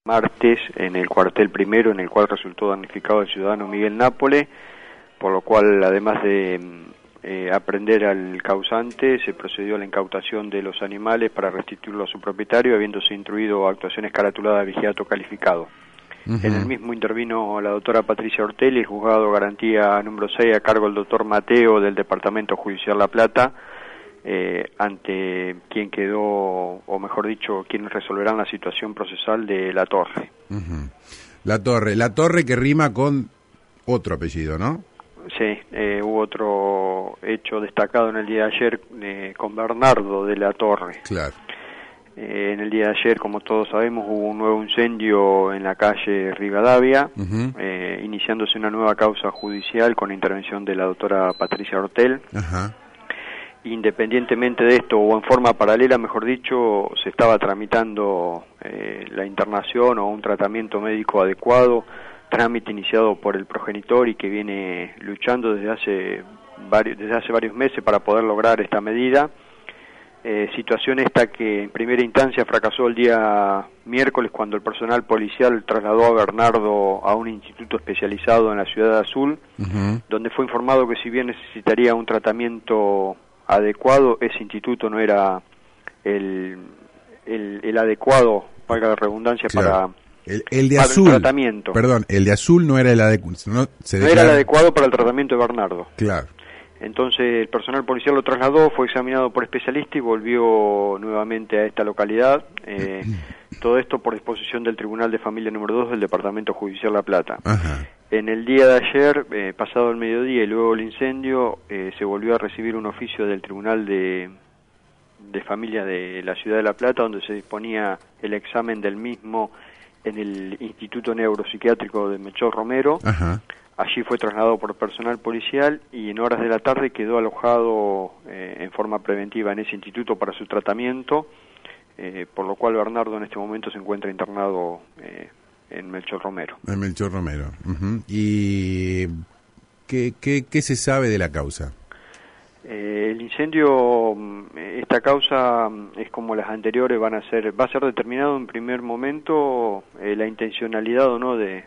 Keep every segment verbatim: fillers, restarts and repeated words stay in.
martes en el cuartel primero, en el cual resultó damnificado el ciudadano Miguel Nápole, por lo cual, además de eh, aprender al causante, se procedió a la incautación de los animales para restituirlo a su propietario, habiéndose instruido actuaciones caratuladas de vigilato calificado. Uh-huh. En el mismo intervino la doctora Patricia Ortelli, el juzgado garantía número seis, a cargo del doctor Mateo del Departamento Judicial La Plata, eh, ante quien quedó, o mejor dicho, quienes resolverán la situación procesal de La Torre. Uh-huh. La Torre, La Torre que rima con otro apellido, ¿no? Sí, eh, hubo otro hecho destacado en el día de ayer eh, con Bernardo de La Torre. Claro. Eh, en el día de ayer, como todos sabemos, hubo un nuevo incendio en la calle Rivadavia, uh-huh. eh, iniciándose una nueva causa judicial con la intervención de la doctora Patricia Ortelli. Uh-huh. Independientemente de esto, o en forma paralela, mejor dicho, se estaba tramitando eh, la internación o un tratamiento médico adecuado, trámite iniciado por el progenitor y que viene luchando desde hace varios, desde hace varios meses para poder lograr esta medida. Eh, situación esta que en primera instancia fracasó el día miércoles cuando el personal policial trasladó a Bernardo a un instituto especializado en la ciudad de Azul, uh-huh. donde fue informado que si bien necesitaría un tratamiento adecuado, ese instituto no era el, el, el adecuado, valga la redundancia, claro. para... El, el de azul, el tratamiento. Perdón, el de azul no era el adecuado. No, se no era el adecuado para el tratamiento de Bernardo. Claro. Entonces el personal policial lo trasladó, fue examinado por especialista y volvió nuevamente a esta localidad. Eh, todo esto por disposición del Tribunal de Familia número dos del Departamento Judicial La Plata. Ajá. En el día de ayer, eh, pasado el mediodía y luego el incendio, eh, se volvió a recibir un oficio del Tribunal de, de Familia de la Ciudad de La Plata, donde se disponía el examen del mismo en el Instituto Neuropsiquiátrico de Melchor Romero. Ajá. Allí fue trasladado por personal policial y en horas de la tarde quedó alojado eh, en forma preventiva en ese instituto para su tratamiento, eh, por lo cual Bernardo en este momento se encuentra internado eh, en Melchor Romero. En Melchor Romero. Uh-huh. ¿Y qué, qué, qué se sabe de la causa? Eh, el incendio, esta causa es como las anteriores, van a ser, va a ser determinado en primer momento eh, la intencionalidad o no de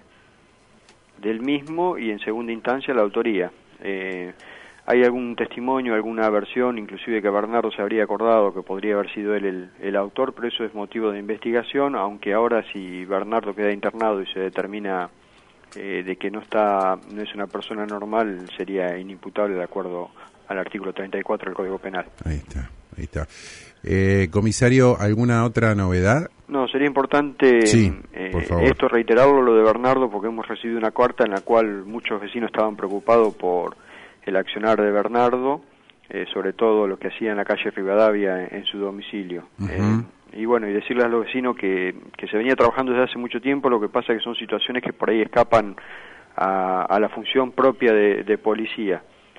del mismo y en segunda instancia la autoría. Eh, hay algún testimonio, alguna versión, inclusive que Bernardo se habría acordado que podría haber sido él el, el autor, pero eso es motivo de investigación, aunque ahora si Bernardo queda internado y se determina eh, de que no está, no es una persona normal, sería inimputable de acuerdo al artículo treinta y cuatro del Código Penal. Ahí está, ahí está. Eh, comisario, ¿alguna otra novedad? No, sería importante sí, eh, por favor. esto reiterarlo, lo de Bernardo, porque hemos recibido una carta en la cual muchos vecinos estaban preocupados por el accionar de Bernardo, eh, sobre todo lo que hacía en la calle Rivadavia en, en su domicilio. Uh-huh. eh, y bueno, y decirles a los vecinos que, que se venía trabajando desde hace mucho tiempo, lo que pasa es que son situaciones que por ahí escapan a, a la función propia de, de policía.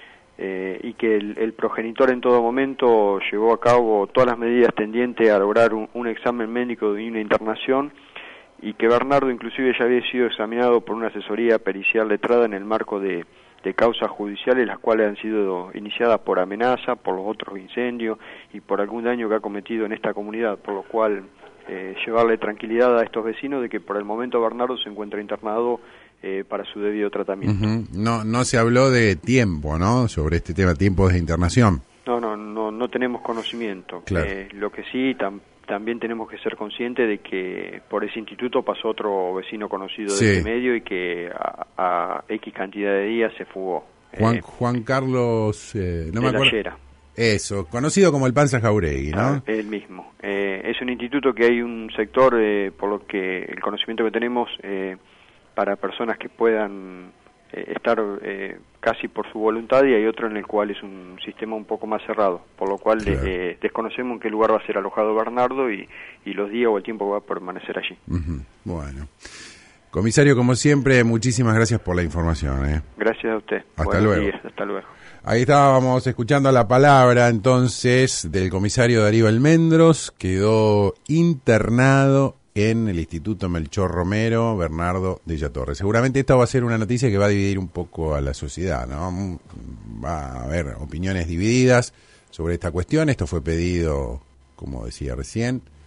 Eh, y que el, el progenitor en todo momento llevó a cabo todas las medidas tendientes a lograr un, un examen médico y una internación, y que Bernardo inclusive ya había sido examinado por una asesoría pericial letrada en el marco de, de causas judiciales, las cuales han sido iniciadas por amenaza, por los otros incendios y por algún daño que ha cometido en esta comunidad, por lo cual eh, llevarle tranquilidad a estos vecinos de que por el momento Bernardo se encuentra internado Eh, para su debido tratamiento. Uh-huh. No, no se habló de tiempo, ¿no? Sobre este tema, tiempos de internación. No, no, no, no tenemos conocimiento. Claro. Eh, lo que sí, tam, también tenemos que ser conscientes de que por ese instituto pasó otro vecino conocido sí. de este medio y que a, a X cantidad de días se fugó. Juan, eh, Juan Carlos... Eh, no de me la acuerdo. Llera. Eso, conocido como el Panza Jauregui, ¿no? Ah, el mismo. Eh, es un instituto que hay un sector, eh, por lo que el conocimiento que tenemos... Eh, para personas que puedan eh, estar eh, casi por su voluntad, y hay otro en el cual es un sistema un poco más cerrado, por lo cual claro. eh, desconocemos en qué lugar va a ser alojado Bernardo y, y los días o el tiempo que va a permanecer allí. Uh-huh. Bueno. Comisario, como siempre, muchísimas gracias por la información. ¿eh? Gracias a usted. Hasta Buenos luego. días, hasta luego. Ahí estábamos escuchando la palabra entonces del comisario Darío Almendros, quedó internado en el Instituto Melchor Romero, Bernardo de La Torre. Seguramente esta va a ser una noticia que va a dividir un poco a la sociedad, ¿no? Va a haber opiniones divididas sobre esta cuestión. Esto fue pedido, como decía recién,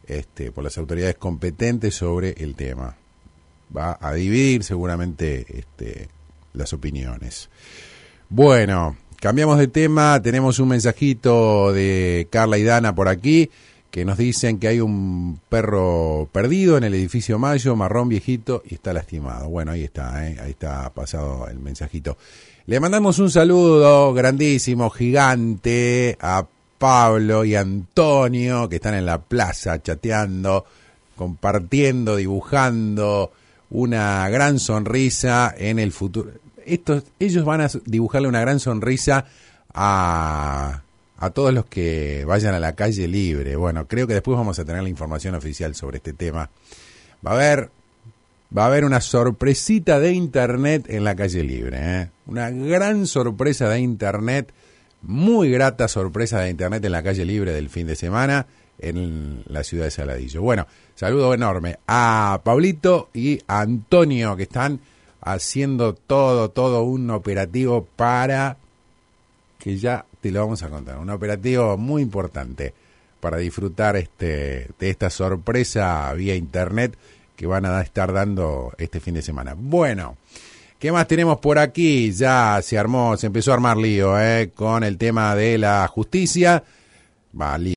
este, por las autoridades competentes sobre el tema. Va a dividir seguramente este, las opiniones. Bueno, cambiamos de tema, tenemos un mensajito de Carla y Dana por aquí, que nos dicen que hay un perro perdido en el edificio Mayo, marrón viejito, y está lastimado. Bueno, ahí está, ¿eh? Ahí está pasado el mensajito. Le mandamos un saludo grandísimo, gigante, a Pablo y Antonio, que están en la plaza chateando, compartiendo, dibujando una gran sonrisa en el futuro. Estos, ellos van a dibujarle una gran sonrisa a... a todos los que vayan a la calle libre. Bueno, creo que después vamos a tener la información oficial sobre este tema. Va a haber, va a haber una sorpresita de internet en la calle libre, ¿eh? Una gran sorpresa de internet, muy grata sorpresa de internet en la calle libre del fin de semana en la ciudad de Saladillo. Bueno, saludo enorme a Pablito y a Antonio, que están haciendo todo, todo un operativo para que ya te lo vamos a contar. Un operativo muy importante para disfrutar este de esta sorpresa vía internet que van a estar dando este fin de semana. Bueno, ¿qué más tenemos por aquí? Ya se armó, se empezó a armar lío, ¿eh? Con el tema de la justicia. Va, lío.